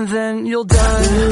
and then you'll die.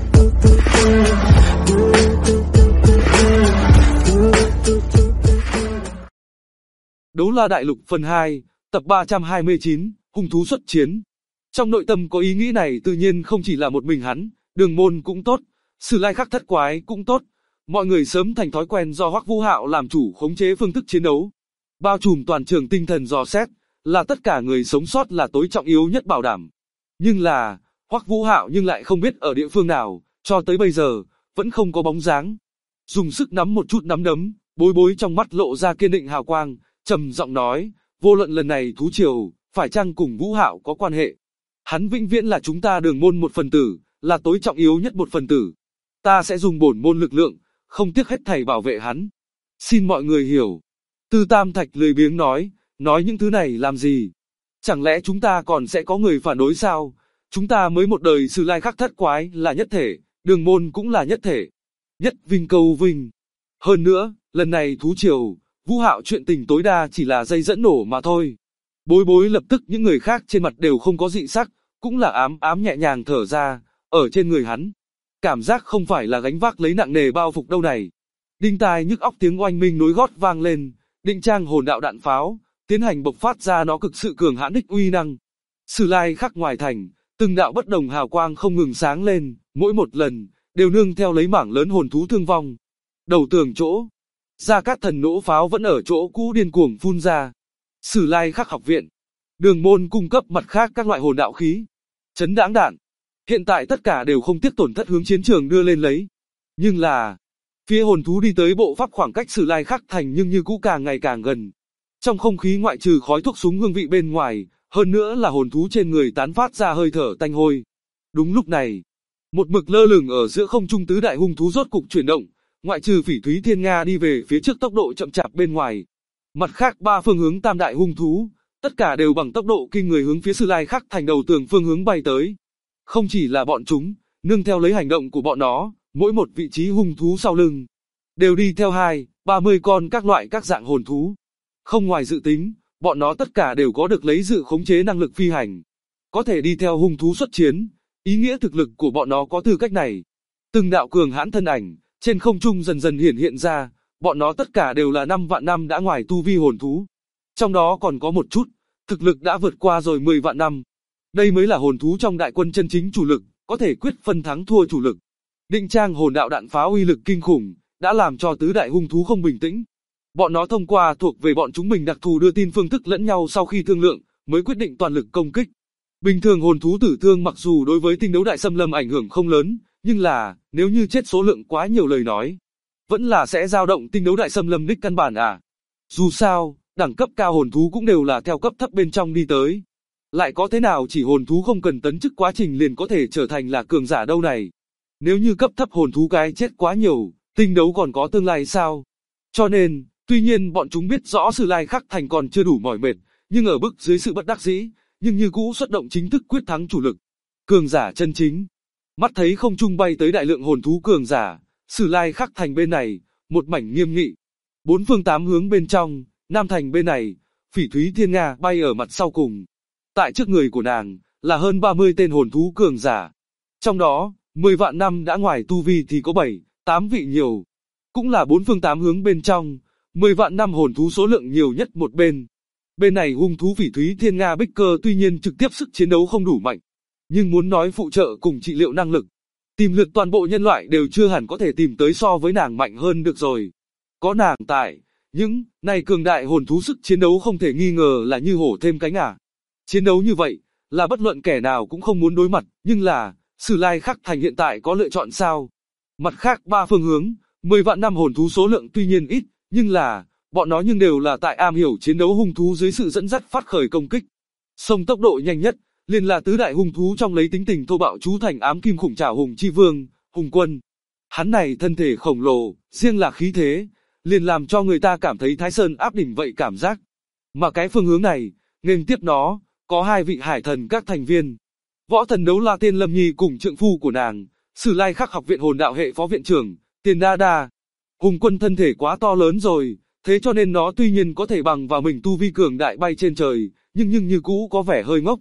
Đấu La Đại Lục phần 2, tập 329, hung thú xuất chiến. Trong nội tâm có ý nghĩ này tự nhiên không chỉ là một mình hắn, Đường Môn cũng tốt, Sử Lai Khắc Thất Quái cũng tốt. Mọi người sớm thành thói quen do Hoắc Vũ Hạo làm chủ khống chế phương thức chiến đấu. Bao trùm toàn trường tinh thần dò xét, là tất cả người sống sót là tối trọng yếu nhất bảo đảm. Nhưng là, Hoắc Vũ Hạo nhưng lại không biết ở địa phương nào, cho tới bây giờ, vẫn không có bóng dáng. Dùng sức nắm một chút nắm đấm, Bối Bối trong mắt lộ ra kiên định hào quang, trầm giọng nói, vô luận lần này thú triều, phải chăng cùng Vũ Hạo có quan hệ. Hắn vĩnh viễn là chúng ta Đường Môn một phần tử, là tối trọng yếu nhất một phần tử. Ta sẽ dùng bổn môn lực lượng, không tiếc hết thảy bảo vệ hắn. Xin mọi người hiểu. Tư Tam Thạch lười biếng nói những thứ này làm gì? Chẳng lẽ chúng ta còn sẽ có người phản đối sao? Chúng ta mới một đời Sử Lai Khắc Thất Quái là nhất thể, Đường Môn cũng là nhất thể. Nhất vinh câu vinh. Hơn nữa, lần này thú triều, Vũ Hạo chuyện tình tối đa chỉ là dây dẫn nổ mà thôi. Bối Bối lập tức những người khác trên mặt đều không có dị sắc, cũng là ám nhẹ nhàng thở ra, ở trên người hắn. Cảm giác không phải là gánh vác lấy nặng nề bao phục đâu này. Đinh tai nhức óc tiếng oanh minh nối gót vang lên, Định Trang hồn đạo đạn pháo, tiến hành bộc phát ra nó cực sự cường hãn đích uy năng. Sử Lai Khắc ngoài thành, từng đạo bất đồng hào quang không ngừng sáng lên, mỗi một lần, đều nương theo lấy mảng lớn hồn thú thương vong. Đầu tường chỗ, Gia Cát Thần nỗ pháo vẫn ở chỗ cũ điên cuồng phun ra. Sử Lai Khắc học viện, Đường Môn cung cấp mặt khác các loại hồn đạo khí, chấn đãng đạn. Hiện tại tất cả đều không tiếc tổn thất hướng chiến trường đưa lên lấy. Nhưng là, phía hồn thú đi tới bộ pháp khoảng cách Sử Lai Khắc thành nhưng như cũ càng ngày càng gần. Trong không khí ngoại trừ khói thuốc súng hương vị bên ngoài, hơn nữa là hồn thú trên người tán phát ra hơi thở tanh hôi. Đúng lúc này, một mực lơ lửng ở giữa không trung tứ đại hung thú rốt cục chuyển động, ngoại trừ Phỉ Thúy Thiên Nga đi về phía trước tốc độ chậm chạp bên ngoài. Mặt khác ba phương hướng tam đại hung thú, tất cả đều bằng tốc độ kinh người hướng phía Sử Lai Khắc thành đầu tường phương hướng bay tới. Không chỉ là bọn chúng, nương theo lấy hành động của bọn nó, mỗi một vị trí hung thú sau lưng, đều đi theo 20-30 con các loại các dạng hồn thú. Không ngoài dự tính, bọn nó tất cả đều có được lấy dự khống chế năng lực phi hành. Có thể đi theo hung thú xuất chiến, ý nghĩa thực lực của bọn nó có tư cách này. Từng đạo cường hãn thân ảnh, trên không trung dần dần hiện ra, bọn nó tất cả đều là 5 vạn năm đã ngoài tu vi hồn thú. Trong đó còn có một chút, thực lực đã vượt qua rồi 10 vạn năm. Đây mới là hồn thú trong đại quân chân chính chủ lực, có thể quyết phân thắng thua chủ lực. Định Trang hồn đạo đạn pháo uy lực kinh khủng, đã làm cho tứ đại hung thú không bình tĩnh. Bọn nó thông qua thuộc về bọn chúng mình đặc thù đưa tin phương thức lẫn nhau sau khi thương lượng, mới quyết định toàn lực công kích. Bình thường hồn thú tử thương mặc dù đối với tinh đấu đại xâm lâm ảnh hưởng không lớn, nhưng là, nếu như chết số lượng quá nhiều lời nói, vẫn là sẽ dao động tinh đấu đại xâm lâm đích căn bản à. Dù sao, đẳng cấp cao hồn thú cũng đều là theo cấp thấp bên trong đi tới. Lại có thế nào chỉ hồn thú không cần tấn chức quá trình liền có thể trở thành là cường giả đâu này. Nếu như cấp thấp hồn thú cái chết quá nhiều, tinh đấu còn có tương lai sao? Cho nên, tuy nhiên bọn chúng biết rõ Sử Lai Khắc thành còn chưa đủ mỏi mệt, nhưng ở bức dưới sự bất đắc dĩ, nhưng như cũ xuất động chính thức quyết thắng chủ lực. Cường giả chân chính. Mắt thấy không trung bay tới đại lượng hồn thú cường giả, Sử Lai Khắc thành bên này, một mảnh nghiêm nghị. Bốn phương tám hướng bên trong, Nam thành bên này, Phỉ Thúy Thiên Nga bay ở mặt sau cùng. Tại trước người của nàng, là hơn 30 tên hồn thú cường giả. Trong đó, 10 vạn năm đã ngoài tu vi thì có 7-8 vị nhiều. Cũng là bốn phương tám hướng bên trong, 10 vạn năm hồn thú số lượng nhiều nhất một bên. Bên này hung thú Phỉ Thúy Thiên Nga Bích Cơ tuy nhiên trực tiếp sức chiến đấu không đủ mạnh. Nhưng muốn nói phụ trợ cùng trị liệu năng lực, tìm lượt toàn bộ nhân loại đều chưa hẳn có thể tìm tới so với nàng mạnh hơn được rồi. Có nàng tại, những này cường đại hồn thú sức chiến đấu không thể nghi ngờ là như hổ thêm cánh à. Chiến đấu như vậy, là bất luận kẻ nào cũng không muốn đối mặt, nhưng là, Sử Lai Khắc thành hiện tại có lựa chọn sao? Mặt khác ba phương hướng, 10 vạn năm hồn thú số lượng tuy nhiên ít, nhưng là, bọn nó nhưng đều là tại am hiểu chiến đấu hung thú dưới sự dẫn dắt phát khởi công kích. Sông tốc độ nhanh nhất, liền là tứ đại hung thú trong lấy tính tình thô bạo chú thành ám kim khủng trảo hùng chi vương, hùng quân. Hắn này thân thể khổng lồ, riêng là khí thế, liền làm cho người ta cảm thấy Thái Sơn áp đỉnh vậy cảm giác. Mà cái phương hướng này, nghênh tiếp nó, có 2 vị hải thần các thành viên. Võ thần Đấu La Tiên Lâm Nhi cùng trượng phu của nàng, Sử Lai Khắc học viện hồn đạo hệ phó viện trưởng, Tiền Đa Đa. Hùng quân thân thể quá to lớn rồi, thế cho nên nó tuy nhiên có thể bằng vào mình tu vi cường đại bay trên trời, nhưng như cũ có vẻ hơi ngốc.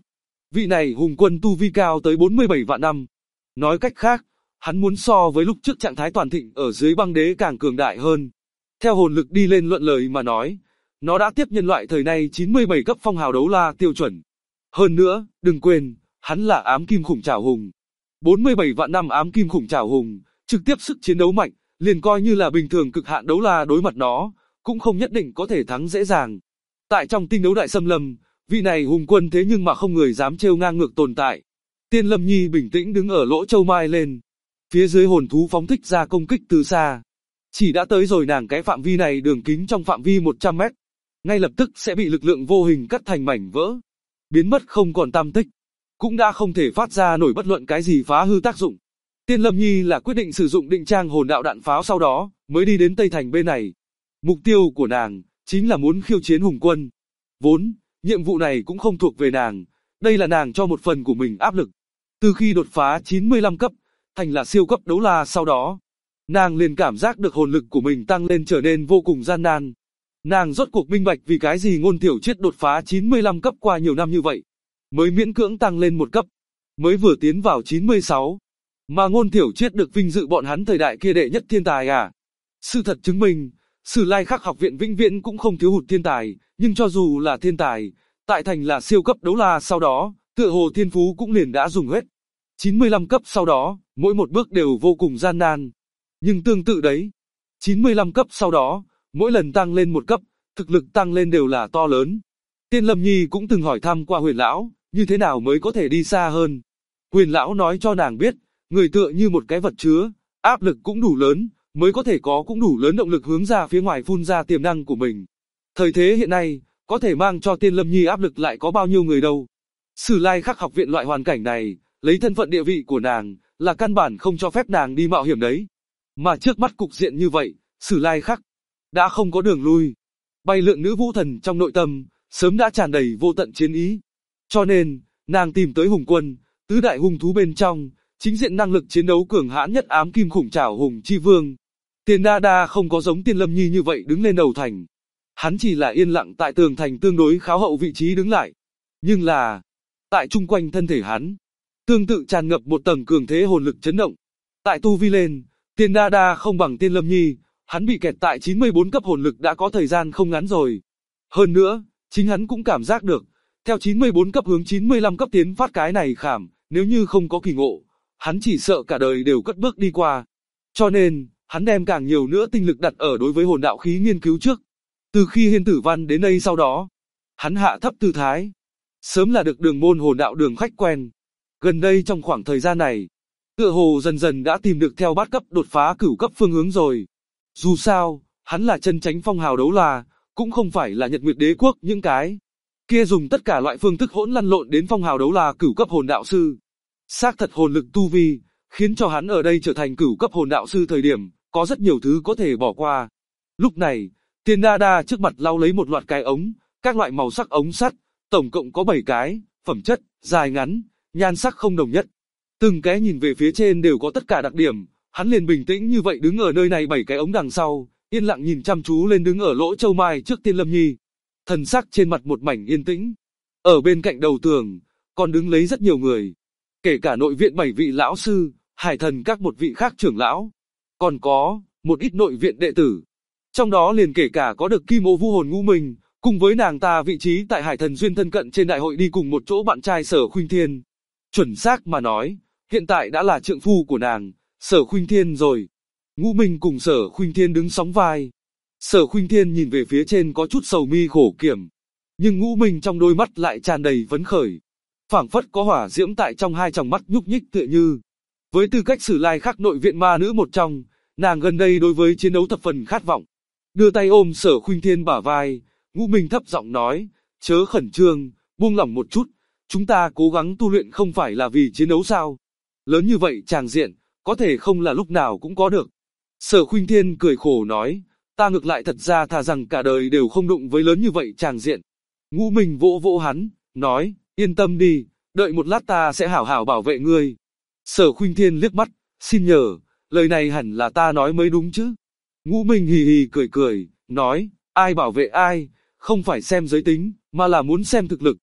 Vị này hùng quân tu vi cao tới 47 vạn năm. Nói cách khác, hắn muốn so với lúc trước trạng thái toàn thịnh ở dưới băng đế càng cường đại hơn. Theo hồn lực đi lên luận lời mà nói, nó đã tiếp nhân loại thời nay 97 cấp phong hào đấu la tiêu chuẩn. Hơn nữa, đừng quên, hắn là ám kim khủng trảo hùng. 47 vạn năm ám kim khủng trảo hùng, trực tiếp sức chiến đấu mạnh, liền coi như là bình thường cực hạn đấu la đối mặt nó, cũng không nhất định có thể thắng dễ dàng. Tại trong tinh đấu đại xâm lâm, vị này hùng quân thế nhưng mà không người dám trêu ngang ngược tồn tại. Tiên Lâm Nhi bình tĩnh đứng ở lỗ châu mai lên. Phía dưới hồn thú phóng thích ra công kích từ xa. Chỉ đã tới rồi nàng cái phạm vi này đường kính trong phạm vi 100 mét. Ngay lập tức sẽ bị lực lượng vô hình cắt thành mảnh vỡ. Biến mất không còn tăm tích. Cũng đã không thể phát ra nổi bất luận cái gì phá hư tác dụng. Tiên Lâm Nhi là quyết định sử dụng định trang hồn đạo đạn pháo sau đó, mới đi đến Tây Thành bên này. Mục tiêu của nàng, chính là muốn khiêu chiến hùng quân. Vốn, nhiệm vụ này cũng không thuộc về nàng. Đây là nàng cho một phần của mình áp lực. Từ khi đột phá 95 cấp, thành là siêu cấp đấu la sau đó, nàng liền cảm giác được hồn lực của mình tăng lên trở nên vô cùng gian nan. Nàng rốt cuộc minh bạch vì cái gì Ngôn Thiểu Triết đột phá 95 cấp qua nhiều năm như vậy, mới miễn cưỡng tăng lên một cấp, mới vừa tiến vào 96. Mà Ngôn Thiểu Triết được vinh dự bọn hắn thời đại kia đệ nhất thiên tài à. Sự thật chứng minh, Sử Lai Khắc học viện vĩnh viễn cũng không thiếu hụt thiên tài, nhưng cho dù là thiên tài, tại thành là siêu cấp đấu la sau đó, tựa hồ thiên phú cũng liền đã dùng hết. 95 cấp sau đó, mỗi một bước đều vô cùng gian nan. Nhưng tương tự đấy, 95 cấp sau đó, mỗi lần tăng lên một cấp, thực lực tăng lên đều là to lớn. Tiên Lâm Nhi cũng từng hỏi thăm qua Huyền Lão, như thế nào mới có thể đi xa hơn. Huyền Lão nói cho nàng biết, người tựa như một cái vật chứa, áp lực cũng đủ lớn, mới có thể có cũng đủ lớn động lực hướng ra phía ngoài phun ra tiềm năng của mình. Thời thế hiện nay, có thể mang cho Tiên Lâm Nhi áp lực lại có bao nhiêu người đâu. Sử Lai Khắc học viện loại hoàn cảnh này, lấy thân phận địa vị của nàng, là căn bản không cho phép nàng đi mạo hiểm đấy. Mà trước mắt cục diện như vậy, Sử Lai Khắc đã không có đường lui. Bay lượn nữ vũ thần trong nội tâm, sớm đã tràn đầy vô tận chiến ý. Cho nên, nàng tìm tới hùng quân, tứ đại hung thú bên trong, chính diện năng lực chiến đấu cường hãn nhất ám kim khủng trảo hùng chi vương. Tiền Đa Đa không có giống Tiên Lâm Nhi như vậy đứng lên đầu thành. Hắn chỉ là yên lặng tại tường thành tương đối khá hậu vị trí đứng lại. Nhưng là, tại chung quanh thân thể hắn, tương tự tràn ngập một tầng cường thế hồn lực chấn động. Tại tu vi lên, Tiền Đa Đa không bằng Tiên Lâm Nhi, hắn bị kẹt tại 94 cấp hồn lực đã có thời gian không ngắn rồi. Hơn nữa, chính hắn cũng cảm giác được, theo 94 cấp hướng 95 cấp tiến phát cái này khảm, nếu như không có kỳ ngộ, hắn chỉ sợ cả đời đều cất bước đi qua. Cho nên, hắn đem càng nhiều nữa tinh lực đặt ở đối với hồn đạo khí nghiên cứu trước. Từ khi Hiên Tử Văn đến đây sau đó, hắn hạ thấp tư thái, sớm là được đường môn hồn đạo đường khách quen. Gần đây trong khoảng thời gian này, tựa hồ dần dần đã tìm được theo bát cấp đột phá cửu cấp phương hướng rồi. Dù sao, hắn là chân chánh phong hào đấu la, cũng không phải là Nhật Nguyệt Đế Quốc những cái kia dùng tất cả loại phương thức hỗn lăn lộn đến phong hào đấu la cửu cấp hồn đạo sư. Xác thật hồn lực tu vi, khiến cho hắn ở đây trở thành cửu cấp hồn đạo sư thời điểm, có rất nhiều thứ có thể bỏ qua. Lúc này, Tiền Đa Đa trước mặt lau lấy một loạt cái ống, các loại màu sắc ống sắt, tổng cộng có 7 cái, phẩm chất, dài ngắn, nhan sắc không đồng nhất. Từng cái nhìn về phía trên đều có tất cả đặc điểm, hắn liền bình tĩnh như vậy đứng ở nơi này 7 cái ống đằng sau, yên lặng nhìn chăm chú lên đứng ở lỗ châu mai trước Tiên Lâm Nhi. Thần sắc trên mặt một mảnh yên tĩnh. Ở bên cạnh đầu tường, còn đứng lấy rất nhiều người, kể cả nội viện 7 vị lão sư, hải thần các một vị khác trưởng lão, còn có một ít nội viện đệ tử. Trong đó liền kể cả có được Kim Ô Vu Hồn Ngũ Minh, cùng với nàng ta vị trí tại Hải Thần Duyên thân cận trên đại hội đi cùng một chỗ bạn trai Sở Khuynh Thiên. Chuẩn xác mà nói, hiện tại đã là trượng phu của nàng, Sở Khuynh Thiên rồi. Ngũ Minh cùng Sở Khuynh Thiên đứng sóng vai. Sở Khuynh Thiên nhìn về phía trên có chút sầu mi khổ kiểm, nhưng Ngũ Minh trong đôi mắt lại tràn đầy phấn khởi, phảng phất có hỏa diễm tại trong hai tròng mắt nhúc nhích tựa như. Với tư cách Sử Lai Khắc nội viện ma nữ một trong, nàng gần đây đối với chiến đấu thập phần khát vọng. Đưa tay ôm Sở Khuynh Thiên bả vai, Ngũ Minh thấp giọng nói, chớ khẩn trương, buông lỏng một chút, chúng ta cố gắng tu luyện không phải là vì chiến đấu sao? Lớn như vậy tràng diện, có thể không là lúc nào cũng có được. Sở Khuynh Thiên cười khổ nói, ta ngược lại thật ra thà rằng cả đời đều không đụng với lớn như vậy tràng diện. Ngũ Minh vỗ vỗ hắn, nói, yên tâm đi, đợi một lát ta sẽ hảo hảo bảo vệ ngươi. Sở Khuynh Thiên liếc mắt, xin nhờ, lời này hẳn là ta nói mới đúng chứ. Ngũ Minh hì hì cười cười, nói, ai bảo vệ ai, không phải xem giới tính, mà là muốn xem thực lực.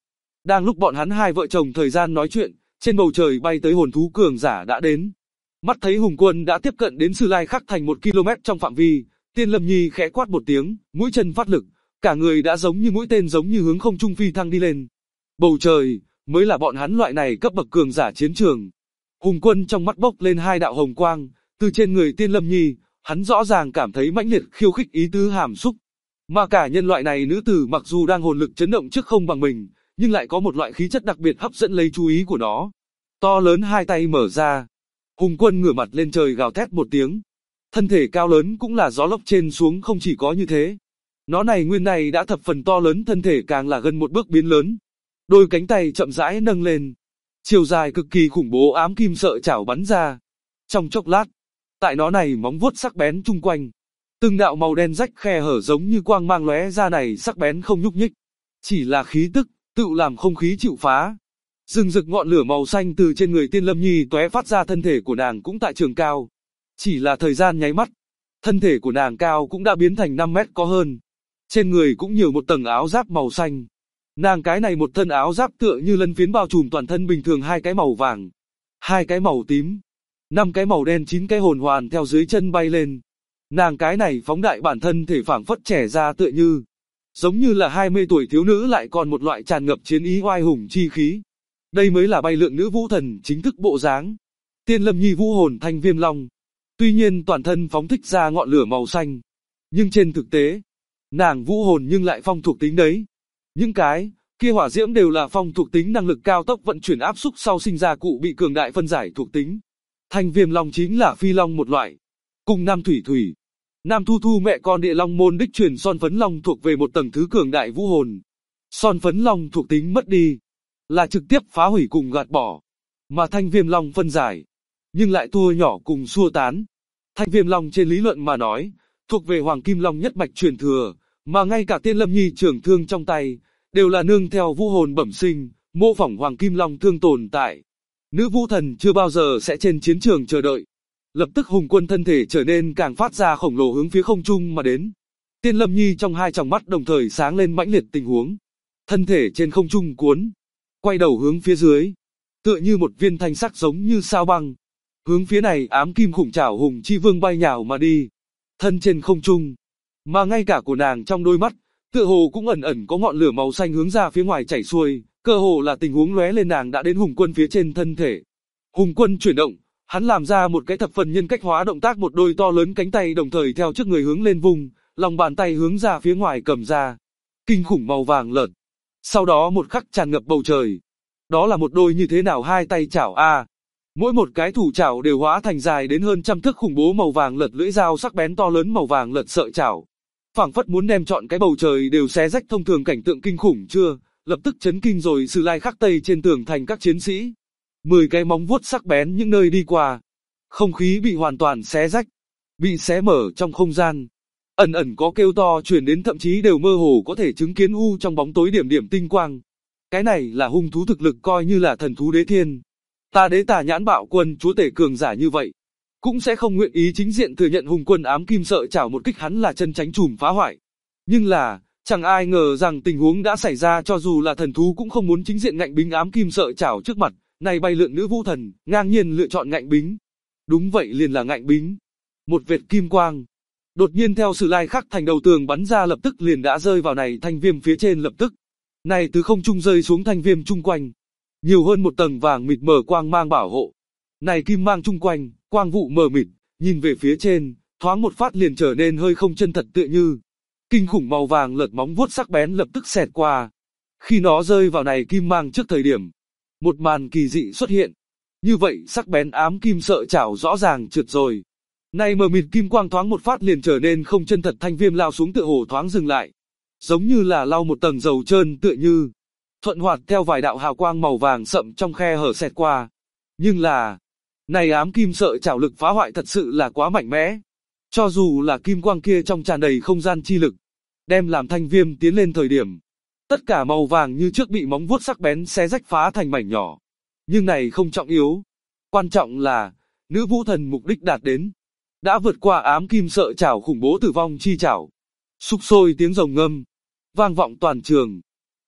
Đang lúc bọn hắn hai vợ chồng thời gian nói chuyện, trên bầu trời bay tới hồn thú cường giả đã đến. Mắt thấy Hùng Quân đã tiếp cận đến Sử Lai Khắc Thành 1 km trong phạm vi, Tiên Lâm Nhi khẽ quát một tiếng, mũi chân phát lực, cả người đã giống như mũi tên giống như hướng không trung phi thăng đi lên. Bầu trời mới là bọn hắn loại này cấp bậc cường giả chiến trường. Hùng Quân trong mắt bốc lên hai đạo hồng quang, từ trên người Tiên Lâm Nhi, hắn rõ ràng cảm thấy mãnh liệt khiêu khích ý tứ hàm xúc. Mà cả nhân loại này nữ tử mặc dù đang hồn lực chấn động trước không bằng mình, nhưng lại có một loại khí chất đặc biệt hấp dẫn lấy chú ý của nó. To lớn hai tay mở ra, Hùng Quân ngửa mặt lên trời gào thét một tiếng. Thân thể cao lớn cũng là gió lốc trên xuống, không chỉ có như thế. Nó này nguyên này đã thập phần to lớn, thân thể càng là gần một bước biến lớn. Đôi cánh tay chậm rãi nâng lên. Chiều dài cực kỳ khủng bố ám kim sợi chảo bắn ra. Trong chốc lát, tại nó này móng vuốt sắc bén chung quanh. Từng đạo màu đen rách khe hở giống như quang mang lóe ra này sắc bén không nhúc nhích. Chỉ là khí tức, tự làm không khí chịu phá. Rừng rực ngọn lửa màu xanh từ trên người Tiên Lâm Nhi tóe phát ra, thân thể của nàng cũng tại trường cao. Chỉ là thời gian nháy mắt, thân thể của nàng cao cũng đã biến thành 5 mét có hơn. Trên người cũng nhiều một tầng áo giáp màu xanh. Nàng cái này một thân áo giáp tựa như lân phiến bao trùm toàn thân, bình thường 2 cái màu vàng, 2 cái màu tím, 5 cái màu đen, 9 cái hồn hoàn theo dưới chân bay lên. Nàng cái này phóng đại bản thân thể phảng phất trẻ ra, tựa như giống như là 20 tuổi thiếu nữ, lại còn một loại tràn ngập chiến ý oai hùng chi khí. Đây mới là bay lượn nữ vũ thần chính thức bộ dáng. Tiên Lâm Nhi vũ hồn Thanh Viêm Long. Tuy nhiên toàn thân phóng thích ra ngọn lửa màu xanh, nhưng trên thực tế, nàng vũ hồn nhưng lại phong thuộc tính đấy. Những cái kia hỏa diễm đều là phong thuộc tính, năng lực cao tốc vận chuyển áp xúc sau sinh ra cụ bị cường đại phân giải thuộc tính. Thanh Viêm Long chính là phi long một loại. Cùng Nam Thủy Thủy, Nam Thu Thu mẹ con địa long môn đích truyền Son Phấn Long thuộc về một tầng thứ cường đại vũ hồn. Son Phấn Long thuộc tính mất đi, là trực tiếp phá hủy cùng gạt bỏ. Mà Thanh Viêm Long phân giải, nhưng lại tua nhỏ cùng xua tán. Thanh Viêm Long trên lý luận mà nói, thuộc về Hoàng Kim Long nhất mạch truyền thừa, mà ngay cả Tiên Lâm Nhi trường thương trong tay, đều là nương theo vũ hồn bẩm sinh, mô phỏng Hoàng Kim Long thương tồn tại. Nữ vũ thần chưa bao giờ sẽ trên chiến trường chờ đợi. Lập tức Hùng Quân thân thể trở nên càng phát ra khổng lồ, hướng phía không trung mà đến. Tiên Lâm Nhi trong hai tròng mắt đồng thời sáng lên mãnh liệt tình huống. Thân thể trên không trung cuốn, quay đầu hướng phía dưới, tựa như một viên thanh sắc giống như sao băng. Hướng phía này ám kim khủng trảo hùng chi vương bay nhào mà đi. Thân trên không trung, mà ngay cả của nàng trong đôi mắt, tựa hồ cũng ẩn ẩn có ngọn lửa màu xanh hướng ra phía ngoài chảy xuôi, cơ hồ là tình huống lóe lên, nàng đã đến Hùng Quân phía trên thân thể. Hùng Quân chuyển động, hắn làm ra một cái thập phần nhân cách hóa động tác, một đôi to lớn cánh tay đồng thời theo trước người hướng lên vùng, lòng bàn tay hướng ra phía ngoài cầm ra. Kinh khủng màu vàng lợt. Sau đó một khắc tràn ngập bầu trời. Đó là một đôi như thế nào hai tay chảo a. Mỗi một cái thủ chảo đều hóa thành dài đến hơn trăm thước khủng bố màu vàng lật lưỡi dao sắc bén to lớn màu vàng lật sợi chảo. Phảng phất muốn đem trọn cái bầu trời đều xé rách, thông thường cảnh tượng kinh khủng chưa, lập tức chấn kinh rồi Sử Lai Khắc Tây trên tường thành các chiến sĩ. 10 cái móng vuốt sắc bén những nơi đi qua, không khí bị hoàn toàn xé rách, bị xé mở trong không gian. Ẩn ẩn có kêu to truyền đến, thậm chí đều mơ hồ có thể chứng kiến u trong bóng tối điểm điểm tinh quang. Cái này là hung thú thực lực coi như là thần thú đế thiên. Ta đế Tà Nhãn Bạo Quân chúa tể cường giả như vậy, cũng sẽ không nguyện ý chính diện thừa nhận Hùng Quân ám kim sợi chảo một kích hắn là chân tránh trùm phá hoại. Nhưng là, chẳng ai ngờ rằng tình huống đã xảy ra, cho dù là thần thú cũng không muốn chính diện ngạnh bính ám kim sợi chảo trước mặt, này bay lượn nữ vũ thần, ngang nhiên lựa chọn ngạnh bính. Đúng vậy, liền là ngạnh bính. Một vệt kim quang đột nhiên theo Sử Lai Khắc Thành đầu tường bắn ra, lập tức liền đã rơi vào này thanh viêm phía trên, lập tức. Này từ không trung rơi xuống thanh viêm chung quanh, nhiều hơn một tầng vàng mịt mờ quang mang bảo hộ. Này kim mang chung quanh, quang vụ mờ mịt, nhìn về phía trên, thoáng một phát liền trở nên hơi không chân thật, tựa như kinh khủng màu vàng lật móng vuốt sắc bén lập tức xẹt qua. Khi nó rơi vào này kim mang trước thời điểm, một màn kỳ dị xuất hiện. Như vậy sắc bén ám kim sợi chảo rõ ràng trượt rồi. Này mờ mịt kim quang thoáng một phát liền trở nên không chân thật, thanh viêm lao xuống tựa hồ thoáng dừng lại, giống như là lau một tầng dầu trơn, tựa như thuận hoạt theo vài đạo hào quang màu vàng sậm trong khe hở xẹt qua. Nhưng là, này ám kim sợi chảo lực phá hoại thật sự là quá mạnh mẽ. Cho dù là kim quang kia trong tràn đầy không gian chi lực, đem làm thanh viêm tiến lên thời điểm, tất cả màu vàng như trước bị móng vuốt sắc bén xé rách phá thành mảnh nhỏ. Nhưng này không trọng yếu. Quan trọng là, nữ vũ thần mục đích đạt đến, đã vượt qua ám kim sợi chảo khủng bố tử vong chi chảo. Sục sôi tiếng rồng ngâm, vang vọng toàn trường.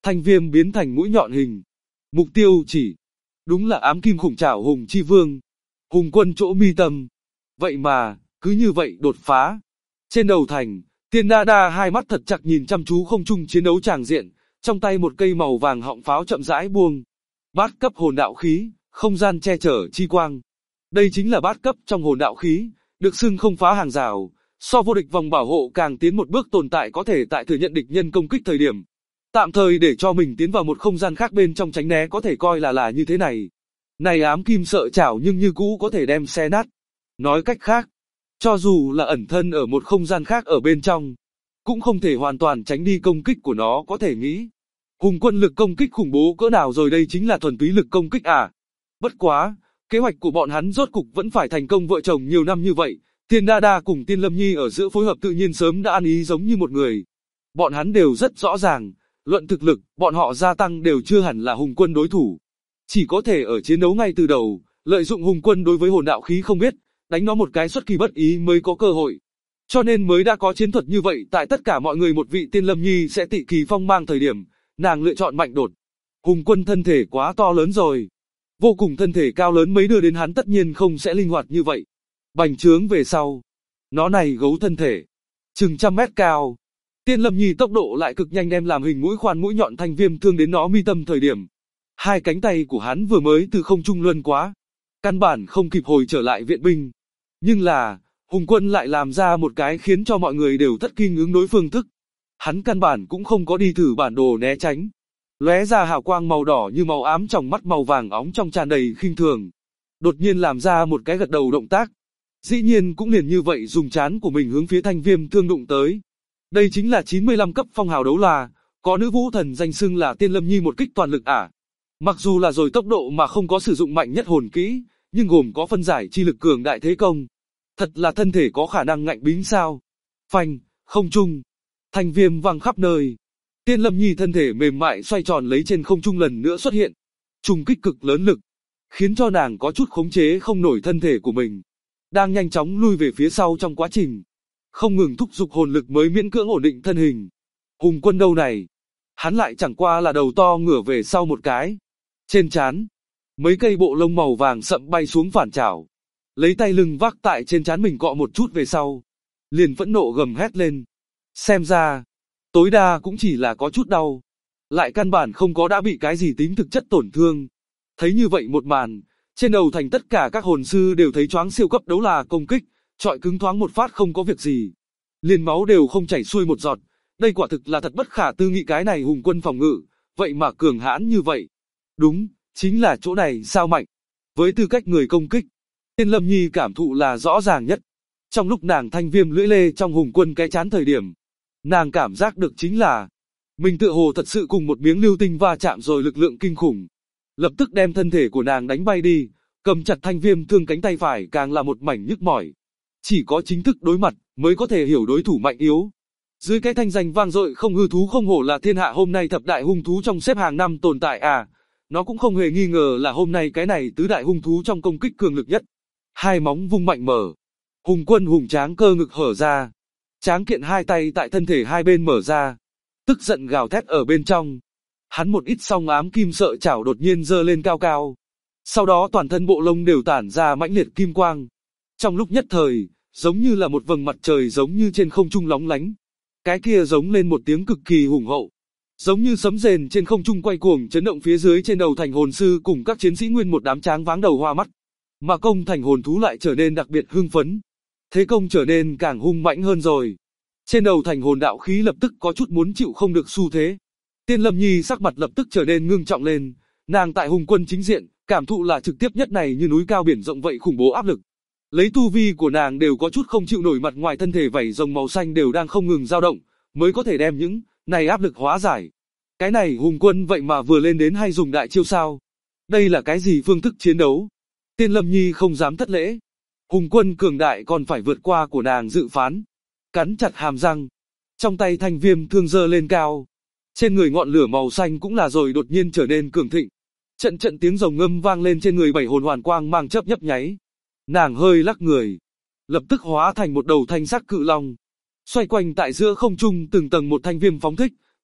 Thanh viêm biến thành mũi nhọn hình. Mục tiêu chỉ. Đúng là ám kim khủng trảo hùng chi vương. Hùng quân chỗ mi tâm. Vậy mà, cứ như vậy đột phá. Trên đầu thành, Tiên Đa Đa hai mắt thật chặt nhìn chăm chú không trung chiến đấu tràng diện, trong tay một cây màu vàng họng pháo chậm rãi buông. Bát cấp hồn đạo khí, không gian che chở chi quang. Đây chính là bát cấp trong hồn đạo khí, được xưng không phá hàng rào, so vô địch vòng bảo hộ càng tiến một bước tồn tại có thể tại thừa nhận địch nhân công kích thời điểm. Tạm thời để cho mình tiến vào một không gian khác bên trong tránh né có thể coi là như thế này. Này ám kim sợ chảo nhưng như cũ có thể đem xé nát. Nói cách khác, cho dù là ẩn thân ở một không gian khác ở bên trong, cũng không thể hoàn toàn tránh đi công kích của nó có thể nghĩ. Hùng quân lực công kích khủng bố cỡ nào rồi, đây chính là thuần túy lực công kích à. Bất quá, kế hoạch của bọn hắn rốt cục vẫn phải thành công, vợ chồng nhiều năm như vậy, Tiên Đa Đa cùng Tiên Lâm Nhi ở giữa phối hợp tự nhiên sớm đã ăn ý giống như một người. Bọn hắn đều rất rõ ràng, luận thực lực, bọn họ gia tăng đều chưa hẳn là Hùng quân đối thủ. Chỉ có thể ở chiến đấu ngay từ đầu, lợi dụng Hùng quân đối với hồn đạo khí không biết, đánh nó một cái xuất kỳ bất ý mới có cơ hội. Cho nên mới đã có chiến thuật như vậy, tại tất cả mọi người một vị Tiên Lâm Nhi sẽ tị kỳ phong mang thời điểm, nàng lựa chọn mạnh đột. Hùng quân thân thể quá to lớn rồi. Vô cùng thân thể cao lớn mới đưa đến hắn tất nhiên không sẽ linh hoạt như vậy. Bành trướng về sau. Nó này gấu thân thể. Chừng trăm mét cao. Tiên Lâm Nhi tốc độ lại cực nhanh đem làm hình mũi khoan mũi nhọn thanh viêm thương đến nó mi tâm thời điểm. Hai cánh tay của hắn vừa mới từ không trung luân quá. Căn bản không kịp hồi trở lại viện binh. Nhưng là, Hùng quân lại làm ra một cái khiến cho mọi người đều thất kinh ứng đối phương thức. Hắn căn bản cũng không có đi thử bản đồ né tránh. Lóe ra hào quang màu đỏ như màu ám trong mắt màu vàng óng trong tràn đầy khinh thường. Đột nhiên làm ra một cái gật đầu động tác. Dĩ nhiên cũng liền như vậy dùng trán của mình hướng phía thanh viêm thương đụng tới. Đây chính là 95 cấp phong hào đấu la, có nữ vũ thần danh xưng là Tiên Lâm Nhi một kích toàn lực ả. Mặc dù là rồi tốc độ mà không có sử dụng mạnh nhất hồn kỹ, nhưng gồm có phân giải chi lực cường đại thế công. Thật là thân thể có khả năng ngạnh bính sao. Phanh, không trung. Thanh viêm văng khắp nơi. Tiên Lâm Nhi thân thể mềm mại xoay tròn lấy trên không trung lần nữa xuất hiện. Trùng kích cực lớn lực, khiến cho nàng có chút khống chế không nổi thân thể của mình. Đang nhanh chóng lui về phía sau trong quá trình. Không ngừng thúc giục hồn lực mới miễn cưỡng ổn định thân hình. Hùng quân đâu này? Hắn lại chẳng qua là đầu to ngửa về sau một cái. Trên trán, mấy cây bộ lông màu vàng sậm bay xuống phản chảo. Lấy tay lưng vác tại trên trán mình cọ một chút về sau. Liền phẫn nộ gầm hét lên. Xem ra, tối đa cũng chỉ là có chút đau. Lại căn bản không có đã bị cái gì tính thực chất tổn thương. Thấy như vậy một màn, trên đầu thành tất cả các hồn sư đều thấy choáng siêu cấp đấu la công kích, trọi cứng thoáng một phát không có việc gì. Liền máu đều không chảy xuôi một giọt. Đây quả thực là thật bất khả tư nghị, cái này Hùng quân phòng ngự, vậy mà cường hãn như vậy. Đúng, chính là chỗ này sao mạnh. Với tư cách người công kích, Tiên Lâm Nhi cảm thụ là rõ ràng nhất. Trong lúc nàng thanh viêm lưỡi lê trong Hùng quân cái chán thời điểm, nàng cảm giác được chính là mình tựa hồ thật sự cùng một miếng lưu tinh va chạm rồi lực lượng kinh khủng. Lập tức đem thân thể của nàng đánh bay đi, cầm chặt thanh viêm thương cánh tay phải càng là một mảnh nhức mỏi. Chỉ có chính thức đối mặt mới có thể hiểu đối thủ mạnh yếu. Dưới cái thanh danh vang dội không hư thú không hổ là thiên hạ hôm nay thập đại hung thú trong xếp hàng năm tồn tại à, nó cũng không hề nghi ngờ là hôm nay cái này tứ đại hung thú trong công kích cường lực nhất. Hai móng vung mạnh mở, Hùng quân hùng tráng cơ ngực hở ra, tráng kiện hai tay tại thân thể hai bên mở ra, tức giận gào thét ở bên trong. Hắn một ít song ám kim sợ chảo đột nhiên giơ lên cao cao. Sau đó toàn thân bộ lông đều tản ra mãnh liệt kim quang. Trong lúc nhất thời, giống như là một vầng mặt trời giống như trên không trung lóng lánh. Cái kia giống lên một tiếng cực kỳ hùng hậu. Giống như sấm rền trên không trung quay cuồng chấn động phía dưới trên đầu thành hồn sư cùng các chiến sĩ nguyên một đám tráng váng đầu hoa mắt. Mà công thành hồn thú lại trở nên đặc biệt hưng phấn. Thế công trở nên càng hung mãnh hơn rồi. Trên đầu thành hồn đạo khí lập tức có chút muốn chịu không được xu thế. Tiên Lâm Nhi sắc mặt lập tức trở nên ngưng trọng lên. Nàng tại Hùng quân chính diện, cảm thụ là trực tiếp nhất này như núi cao biển rộng vậy khủng bố áp lực. Lấy tu vi của nàng đều có chút không chịu nổi, mặt ngoài thân thể vảy rồng màu xanh đều đang không ngừng dao động, mới có thể đem những này áp lực hóa giải. Cái này Hùng quân vậy mà vừa lên đến hay dùng đại chiêu sao? Đây là cái gì phương thức chiến đấu? Tiên Lâm Nhi không dám thất lễ. Hùng quân cường đại còn phải vượt qua của nàng dự phán. Cắn chặt hàm răng, trong tay thanh viêm thương giơ lên cao. Trên người ngọn lửa màu xanh cũng là rồi đột nhiên trở nên cường thịnh. Trận trận tiếng rồng ngâm vang lên trên người bảy hồn hoàn quang mang chớp nhấp nháy. Nàng hơi lắc người, lập tức hóa thành một đầu thanh sắc cự long. Xoay quanh tại giữa không trung từng tầng một thanh viêm phóng thích,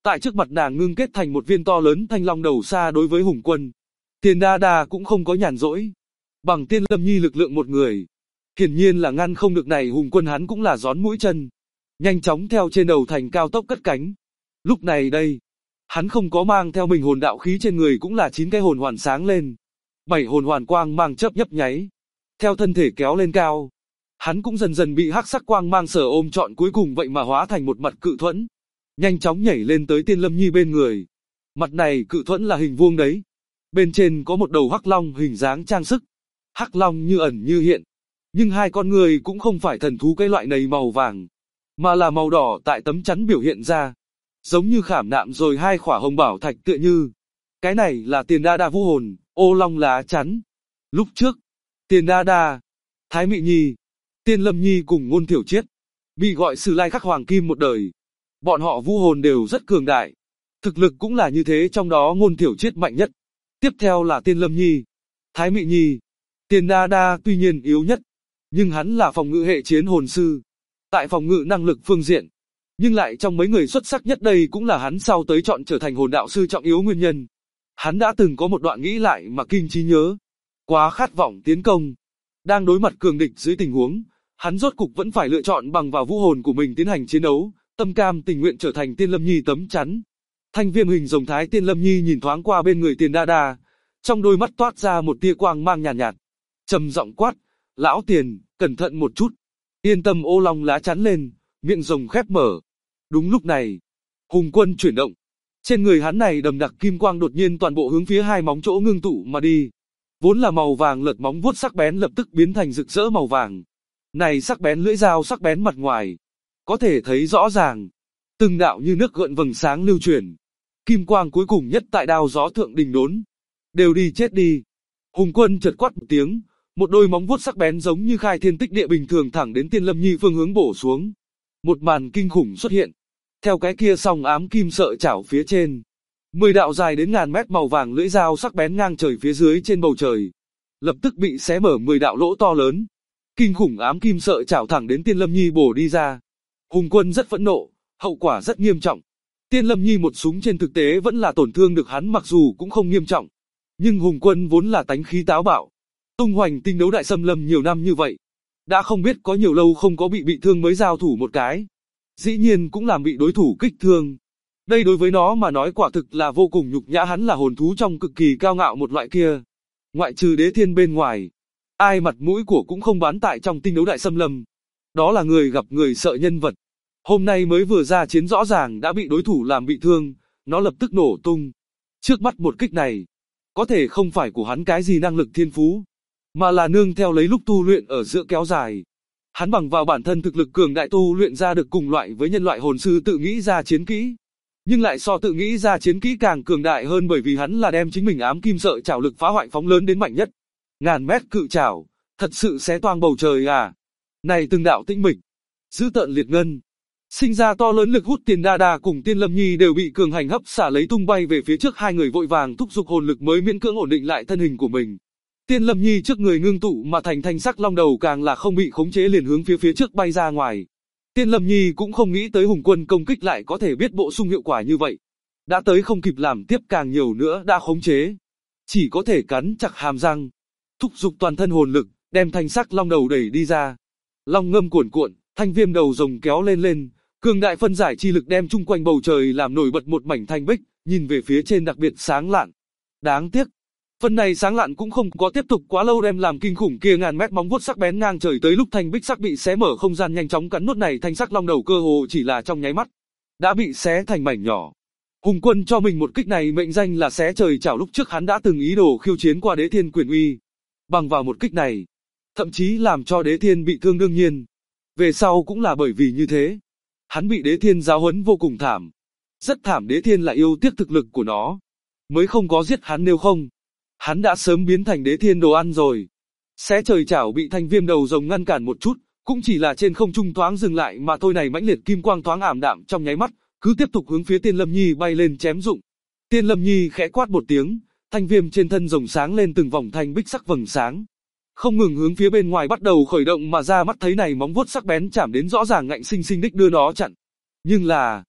Tại trước mặt nàng ngưng kết thành một viên to lớn thanh long đầu xa. Đối với Hùng Quân, Tiền Đa Đa cũng không có nhàn rỗi. Bằng Tiên Lâm Nhi lực lượng một người, hiển nhiên là ngăn không được này. Hùng Quân hắn cũng là gión mũi chân, nhanh chóng theo trên đầu thành cao tốc cất cánh. Lúc này đây, hắn không có mang theo mình hồn đạo khí trên người, cũng là 9 cái hồn hoàn sáng lên. 7 hồn hoàn quang mang chớp nhấp nháy, theo thân thể kéo lên cao. Hắn cũng dần dần bị hắc sắc quang mang sở ôm trọn, cuối cùng vậy mà hóa thành một mặt cự thuẫn, nhanh chóng nhảy lên tới Tiên Lâm Nhi bên người. Mặt này cự thuẫn là hình vuông đấy, bên trên có một đầu hắc long hình dáng trang sức. Hắc long như ẩn như hiện, nhưng hai con người cũng không phải thần thú cái loại này màu vàng, mà là màu đỏ tại tấm chắn biểu hiện ra, giống như khảm nạm rồi hai khỏa hồng bảo thạch tựa như. Cái này là Tiền Đa Đa vũ hồn, ô long lá chắn. Lúc trước, Tiền Đa Đa, Thái Mị Nhi, Tiên Lâm Nhi cùng Ngôn Thiểu Triết bị gọi Sử Lai Khắc Hoàng Kim một đời. Bọn họ vũ hồn đều rất cường đại, thực lực cũng là như thế, trong đó Ngôn Thiểu Triết mạnh nhất. Tiếp theo là Tiên Lâm Nhi, Thái Mị Nhi. Tiền Đa Đa tuy nhiên yếu nhất, nhưng hắn là phòng ngự hệ chiến hồn sư. Tại phòng ngự năng lực phương diện, nhưng lại trong mấy người xuất sắc nhất, đây cũng là hắn sau tới chọn trở thành hồn đạo sư trọng yếu nguyên nhân. Hắn đã từng có một đoạn nghĩ lại mà kinh trí nhớ, quá khát vọng tiến công. Đang đối mặt cường địch dưới tình huống, hắn rốt cục vẫn phải lựa chọn bằng vào vũ hồn của mình tiến hành chiến đấu, tâm cam tình nguyện trở thành Tiên Lâm Nhi tấm chắn. Thanh viêm hình rồng Thái Tiên Lâm Nhi nhìn thoáng qua bên người Tiền Đa Đa, trong đôi mắt toát ra một tia quang mang nhàn nhạt, trầm giọng quát: "Lão Tiền, cẩn thận một chút." Yên tâm, ô long lá chắn lên, miệng rồng khép mở. Đúng lúc này, Hùng Quân chuyển động, trên người hắn này đầm đặc kim quang đột nhiên toàn bộ hướng phía hai móng chỗ ngưng tụ mà đi. Vốn là màu vàng lợt móng vuốt sắc bén lập tức biến thành rực rỡ màu vàng. Này sắc bén lưỡi dao sắc bén mặt ngoài, có thể thấy rõ ràng, từng đạo như nước gợn vầng sáng lưu chuyển. Kim quang cuối cùng nhất tại đao gió thượng đình đốn. Đều đi chết đi. Hùng Quân chợt quát một tiếng, một đôi móng vuốt sắc bén giống như khai thiên tích địa bình thường thẳng đến Tiên Lâm Nhi phương hướng bổ xuống. Một màn kinh khủng xuất hiện. Theo cái kia song ám kim sợi chảo phía trên, 10 đạo dài đến ngàn mét màu vàng lưỡi dao sắc bén ngang trời phía dưới trên bầu trời, lập tức bị xé mở 10 đạo lỗ to lớn. Kinh khủng ám kim sợi chảo thẳng đến Tiên Lâm Nhi bổ đi ra. Hùng Quân rất phẫn nộ, hậu quả rất nghiêm trọng. Tiên Lâm Nhi một súng trên thực tế vẫn là tổn thương được hắn, mặc dù cũng không nghiêm trọng, nhưng Hùng Quân vốn là tánh khí táo bạo, tung hoành tinh đấu đại xâm lâm nhiều năm như vậy, đã không biết có nhiều lâu không có bị thương mới giao thủ một cái, dĩ nhiên cũng làm bị đối thủ kích thương. Đây đối với nó mà nói quả thực là vô cùng nhục nhã, hắn là hồn thú trong cực kỳ cao ngạo một loại kia. Ngoại trừ Đế Thiên bên ngoài, ai mặt mũi của cũng không bán tại trong tinh đấu đại xâm lâm. Đó là người gặp người sợ nhân vật. Hôm nay mới vừa ra chiến rõ ràng đã bị đối thủ làm bị thương, nó lập tức nổ tung. Trước mắt một kích này, có thể không phải của hắn cái gì năng lực thiên phú, mà là nương theo lấy lúc tu luyện ở giữa kéo dài. Hắn bằng vào bản thân thực lực cường đại tu luyện ra được cùng loại với nhân loại hồn sư tự nghĩ ra chiến kỹ, nhưng lại so tự nghĩ ra chiến kỹ càng cường đại hơn, bởi vì hắn là đem chính mình ám kim sợi chảo lực phá hoại phóng lớn đến mạnh nhất. Ngàn mét cự chảo, thật sự xé toang bầu trời à. Này từng đạo tĩnh mịch, dữ tợn liệt ngân, sinh ra to lớn lực hút. Tiền Đa Đa cùng Tiên Lâm Nhi đều bị cường hành hấp xả lấy tung bay về phía trước, hai người vội vàng thúc giục hồn lực mới miễn cưỡng ổn định lại thân hình của mình. Tiên Lâm Nhi trước người ngưng tụ mà thành thanh sắc long đầu càng là không bị khống chế liền hướng phía trước bay ra ngoài. Tiên Lâm Nhi cũng không nghĩ tới Hùng Quân công kích lại có thể biết bổ sung hiệu quả như vậy. Đã tới không kịp làm tiếp càng nhiều nữa đã khống chế, chỉ có thể cắn chặt hàm răng, thúc giục toàn thân hồn lực, đem thanh sắc long đầu đẩy đi ra. Long ngâm cuồn cuộn, thanh viêm đầu rồng kéo lên, cường đại phân giải chi lực đem chung quanh bầu trời làm nổi bật một mảnh thanh bích, nhìn về phía trên đặc biệt sáng lạn. Đáng tiếc, phần này sáng lạn cũng không có tiếp tục quá lâu, đem làm kinh khủng kia ngàn mét móng vuốt sắc bén ngang trời tới lúc thanh bích sắc bị xé mở, không gian nhanh chóng cắn nuốt này thanh sắc long đầu cơ hồ chỉ là trong nháy mắt đã bị xé thành mảnh nhỏ. Hùng Quân cho mình một kích này mệnh danh là xé trời chảo, lúc trước hắn đã từng ý đồ khiêu chiến qua Đế Thiên quyền uy, bằng vào một kích này, thậm chí làm cho Đế Thiên bị thương. đương nhiên, về sau cũng là bởi vì như thế, hắn bị Đế Thiên giáo huấn vô cùng thảm. Rất thảm, Đế Thiên lại yêu tiếc thực lực của nó, mới không có giết hắn, nếu không, hắn đã sớm biến thành Đế Thiên đồ ăn rồi. Xé trời chảo bị thanh viêm đầu rồng ngăn cản một chút, cũng chỉ là trên không trung thoáng dừng lại mà thôi. Này mãnh liệt kim quang thoáng ảm đạm trong nháy mắt, cứ tiếp tục hướng phía Tiên Lâm Nhi bay lên chém dụng. Tiên Lâm Nhi khẽ quát một tiếng, thanh viêm trên thân rồng sáng lên từng vòng thanh bích sắc vầng sáng, không ngừng hướng phía bên ngoài bắt đầu khởi động mà ra. Mắt thấy này móng vuốt sắc bén chạm đến rõ ràng ngạnh sinh sinh đích đưa nó chặn. Nhưng là,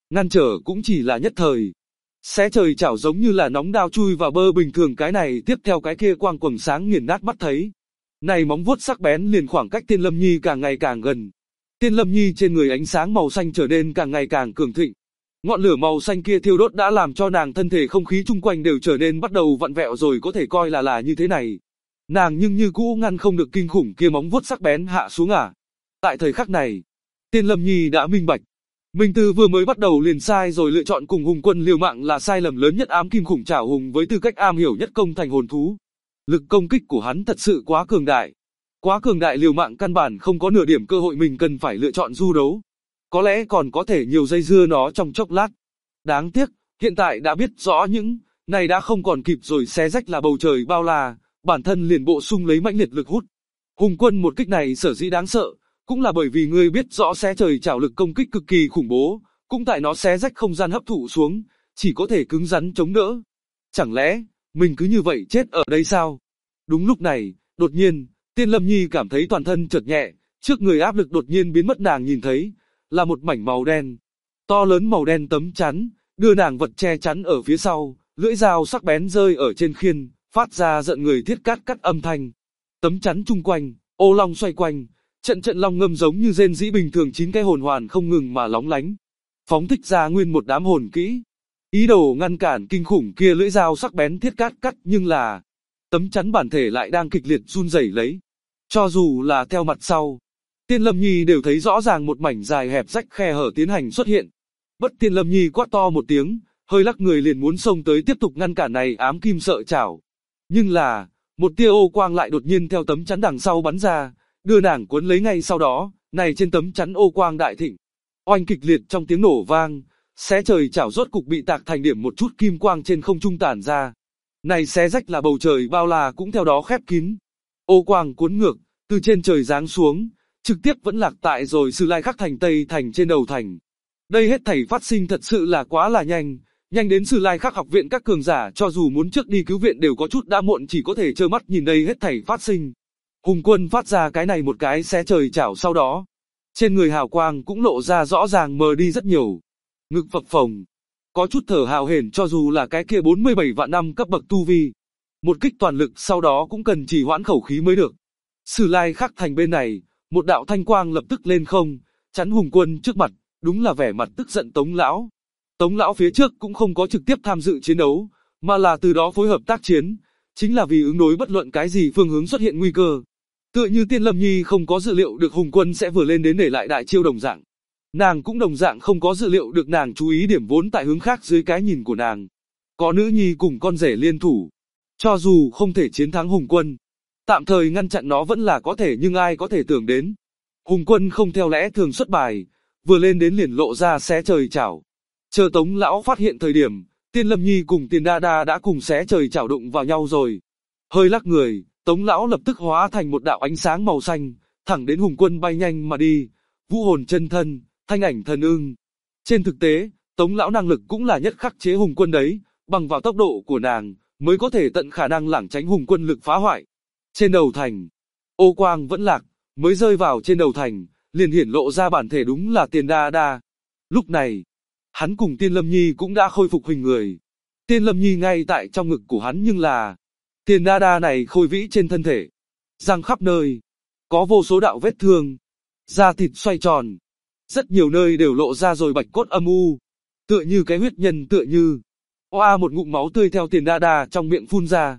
ngăn trở cũng chỉ là nhất thời. Xé trời chảo giống như là nóng đao chui vào bơ bình thường, cái này tiếp theo cái kia quang quầng sáng nghiền nát mắt thấy. Này móng vuốt sắc bén liền khoảng cách Tiên Lâm Nhi càng ngày càng gần. Tiên Lâm Nhi trên người ánh sáng màu xanh trở nên càng ngày càng cường thịnh. Ngọn lửa màu xanh kia thiêu đốt đã làm cho nàng thân thể không khí chung quanh đều trở nên bắt đầu vặn vẹo rồi, có thể coi là như thế này. Nàng nhưng như cũ ngăn không được kinh khủng kia móng vuốt sắc bén hạ xuống à. Tại thời khắc này, Tiên Lâm Nhi đã minh bạch. Mình từ vừa mới bắt đầu liền sai rồi, lựa chọn cùng Hùng Quân liều mạng là sai lầm lớn nhất. Ám kim khủng trảo hùng với tư cách am hiểu nhất công thành hồn thú. Lực công kích của hắn thật sự quá cường đại. Quá cường đại, liều mạng căn bản không có nửa điểm cơ hội, mình cần phải lựa chọn du đấu. Có lẽ còn có thể nhiều dây dưa nó trong chốc lát. Đáng tiếc, hiện tại đã biết rõ những này đã không còn kịp rồi. Xé rách là bầu trời bao la, bản thân liền bổ sung lấy mãnh liệt lực hút. Hùng Quân một kích này sở dĩ đáng sợ, cũng là bởi vì ngươi biết rõ xé trời chảo lực công kích cực kỳ khủng bố, cũng tại nó xé rách không gian hấp thụ xuống, chỉ có thể cứng rắn chống đỡ. Chẳng lẽ, mình cứ như vậy chết ở đây sao? Đúng lúc này, đột nhiên, Tiên Lâm Nhi cảm thấy toàn thân chợt nhẹ, trước người áp lực đột nhiên biến mất, nàng nhìn thấy là một mảnh màu đen, to lớn màu đen tấm chắn, đưa nàng vật che chắn ở phía sau, lưỡi dao sắc bén rơi ở trên khiên, phát ra giận người thiết cát cắt âm thanh. Tấm chắn chung quanh, ô long xoay quanh, trận trận long ngâm giống như rên rĩ bình thường, 9 cái hồn hoàn không ngừng mà lóng lánh, phóng thích ra nguyên một đám hồn kỹ, ý đồ ngăn cản kinh khủng kia lưỡi dao sắc bén thiết cát cắt, nhưng là tấm chắn bản thể lại đang kịch liệt run rẩy lấy. Cho dù là theo mặt sau, Tiên Lâm Nhi đều thấy rõ ràng một mảnh dài hẹp rách khe hở tiến hành xuất hiện. Bất Tiên Lâm Nhi quát to một tiếng, hơi lắc người liền muốn xông tới tiếp tục ngăn cản này ám kim sợ chảo. Nhưng là, một tia ô quang lại đột nhiên theo tấm chắn đằng sau bắn ra, đưa nàng cuốn lấy. Ngay sau đó, này trên tấm chắn ô quang đại thịnh, oanh kịch liệt trong tiếng nổ vang, xé trời chảo rốt cục bị tạc thành điểm, một chút kim quang trên không trung tản ra. Này xé rách là bầu trời bao la cũng theo đó khép kín. Ô quang cuốn ngược, từ trên trời giáng xuống, trực tiếp vẫn lạc tại rồi Sử Lai Khắc thành Tây thành trên đầu thành. Đây hết thảy phát sinh thật sự là quá là nhanh, nhanh đến Sử Lai Khắc học viện các cường giả cho dù muốn trước đi cứu viện đều có chút đã muộn, chỉ có thể trơ mắt nhìn đây hết thảy phát sinh. Hùng Quân phát ra cái này một cái xé trời chảo, sau đó, trên người hào quang cũng lộ ra rõ ràng mờ đi rất nhiều. Ngực phập phồng, có chút thở hào hển, cho dù là cái kia 47 vạn năm cấp bậc tu vi. Một kích toàn lực sau đó cũng cần trì hoãn khẩu khí mới được. Sử Lai Khắc thành bên này, một đạo thanh quang lập tức lên không, chắn Hùng Quân trước mặt, đúng là vẻ mặt tức giận Tống lão. Tống lão phía trước cũng không có trực tiếp tham dự chiến đấu, mà là từ đó phối hợp tác chiến, chính là vì ứng đối bất luận cái gì phương hướng xuất hiện nguy cơ. Tựa như Tiên Lâm Nhi không có dự liệu được Hùng Quân sẽ vừa lên đến để lại đại chiêu đồng dạng. Nàng cũng đồng dạng không có dự liệu được nàng chú ý điểm vốn tại hướng khác. Dưới cái nhìn của nàng, có nữ nhi cùng con rể liên thủ, cho dù không thể chiến thắng Hùng Quân, tạm thời ngăn chặn nó vẫn là có thể, nhưng ai có thể tưởng đến, Hùng Quân không theo lẽ thường xuất bài, vừa lên đến liền lộ ra xé trời chảo. Chờ Tống lão phát hiện thời điểm, Tiên Lâm Nhi cùng Tiền Đa Đa đã cùng xé trời chảo đụng vào nhau rồi. Hơi lắc người, Tống lão lập tức hóa thành một đạo ánh sáng màu xanh, thẳng đến Hùng Quân bay nhanh mà đi. Vũ hồn chân thân, thanh ảnh thần ưng. Trên thực tế, Tống lão năng lực cũng là nhất khắc chế Hùng Quân đấy, bằng vào tốc độ của nàng, mới có thể tận khả năng lảng tránh Hùng Quân lực phá hoại. Trên đầu thành, ô quang vẫn lạc, mới rơi vào trên đầu thành, liền hiển lộ ra bản thể đúng là Tiền Đa Đa. Lúc này, hắn cùng Tiên Lâm Nhi cũng đã khôi phục hình người. Tiên Lâm Nhi ngay tại trong ngực của hắn, nhưng là Tiền Đa Đa này khôi vĩ trên thân thể, răng khắp nơi, có vô số đạo vết thương, da thịt xoay tròn, rất nhiều nơi đều lộ ra rồi bạch cốt âm u, tựa như cái huyết nhân, tựa như oa một ngụm máu tươi theo Tiền Đa Đa trong miệng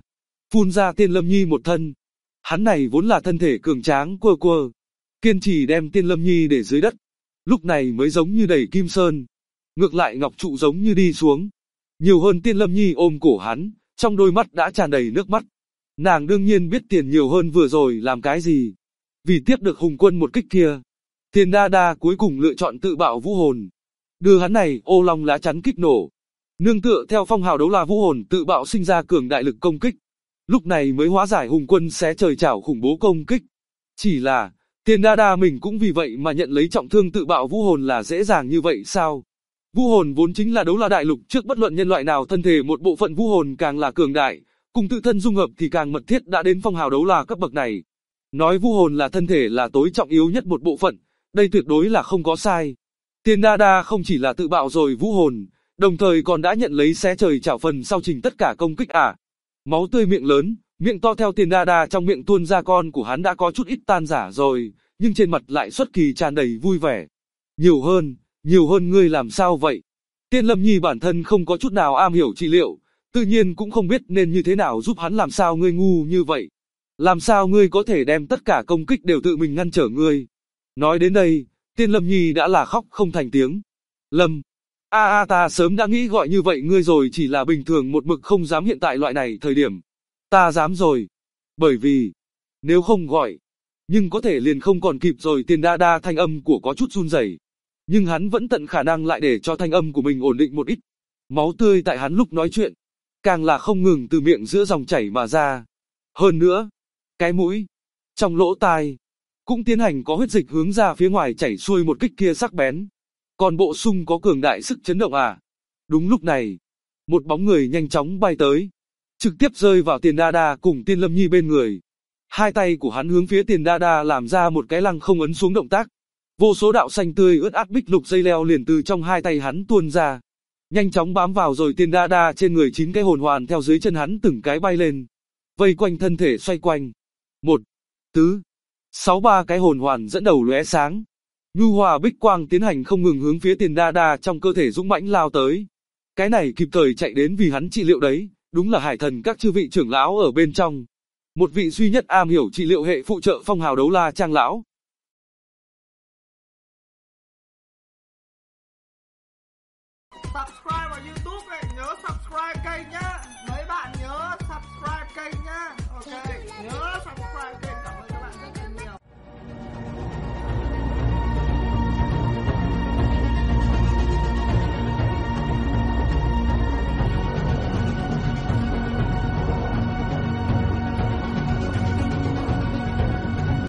phun ra Tiên Lâm Nhi một thân. Hắn này vốn là thân thể cường tráng quơ quơ, kiên trì đem Tiên Lâm Nhi để dưới đất, lúc này mới giống như đẩy kim sơn, ngược lại ngọc trụ giống như đi xuống. Nhiều hơn Tiên Lâm Nhi ôm cổ hắn, trong đôi mắt đã tràn đầy nước mắt. Nàng đương nhiên biết tiền nhiều hơn vừa rồi làm cái gì. Vì tiếp được Hùng Quân một kích kia, Tiền Đa Đa cuối cùng lựa chọn tự bạo vũ hồn, đưa hắn này ô long lá chắn kích nổ. Nương tựa theo phong hào đấu la vũ hồn tự bạo sinh ra cường đại lực công kích, lúc này mới hóa giải Hùng Quân xé trời chảo khủng bố công kích. Chỉ là, Tiền Đa Đa mình cũng vì vậy mà nhận lấy trọng thương, tự bạo vũ hồn là dễ dàng như vậy sao? Vũ hồn vốn chính là đấu la đại lục trước bất luận nhân loại nào thân thể một bộ phận vũ hồn càng là cường đại, cùng tự thân dung hợp thì càng mật thiết, đã đến phong hào đấu la cấp bậc này. Nói vũ hồn là thân thể là tối trọng yếu nhất một bộ phận, đây tuyệt đối là không có sai. Tiền Đa Đa không chỉ là tự bạo rồi vũ hồn, đồng thời còn đã nhận lấy xé trời chảo phần sau trình tất cả công kích Máu tươi miệng lớn, miệng to theo Tiền Đa Đa trong miệng tuôn ra, con của hắn đã có chút ít tan rã rồi, nhưng trên mặt lại xuất kỳ tràn đầy vui vẻ. Nhiều hơn ngươi làm sao vậy? Tiên Lâm Nhi bản thân không có chút nào am hiểu trị liệu, tự nhiên cũng không biết nên như thế nào giúp hắn. Làm sao ngươi ngu như vậy? Làm sao ngươi có thể đem tất cả công kích đều tự mình ngăn trở ngươi? Nói đến đây, Tiên Lâm Nhi đã là khóc không thành tiếng. Lâm, ta sớm đã nghĩ gọi như vậy ngươi rồi, chỉ là bình thường một mực không dám hiện tại loại này thời điểm. Ta dám rồi. Bởi vì, nếu không gọi, nhưng có thể liền không còn kịp rồi. Tiền Đa Đa thanh âm của có chút run rẩy, nhưng hắn vẫn tận khả năng lại để cho thanh âm của mình ổn định một ít. Máu tươi tại hắn lúc nói chuyện, càng là không ngừng từ miệng giữa dòng chảy mà ra. Hơn nữa, cái mũi, trong lỗ tai, cũng tiến hành có huyết dịch hướng ra phía ngoài chảy xuôi một kích kia sắc bén. Còn bộ xung có cường đại sức chấn động Đúng lúc này, một bóng người nhanh chóng bay tới, trực tiếp rơi vào Tiền Đa Đa cùng Tiên Lâm Nhi bên người. Hai tay của hắn hướng phía Tiền Đa Đa làm ra một cái lăng không ấn xuống động tác. Vô số đạo xanh tươi ướt át bích lục dây leo liền từ trong hai tay hắn tuôn ra, nhanh chóng bám vào rồi Tiền Đa Đa trên người. 9 cái hồn hoàn theo dưới chân hắn từng cái bay lên, vây quanh thân thể xoay quanh. 1, 4, 6 3 cái hồn hoàn dẫn đầu lóe sáng. Nhu hòa bích quang tiến hành không ngừng hướng phía Tiền Đa Đa trong cơ thể dũng mãnh lao tới. Cái này kịp thời chạy đến vì hắn trị liệu đấy, đúng là hải thần các chư vị trưởng lão ở bên trong. Một vị duy nhất am hiểu trị liệu hệ phụ trợ Phong Hào Đấu La Trang lão. Subscribe vào YouTube này, nhớ subscribe kênh nhá. Mấy bạn nhớ subscribe kênh nhá. Ok.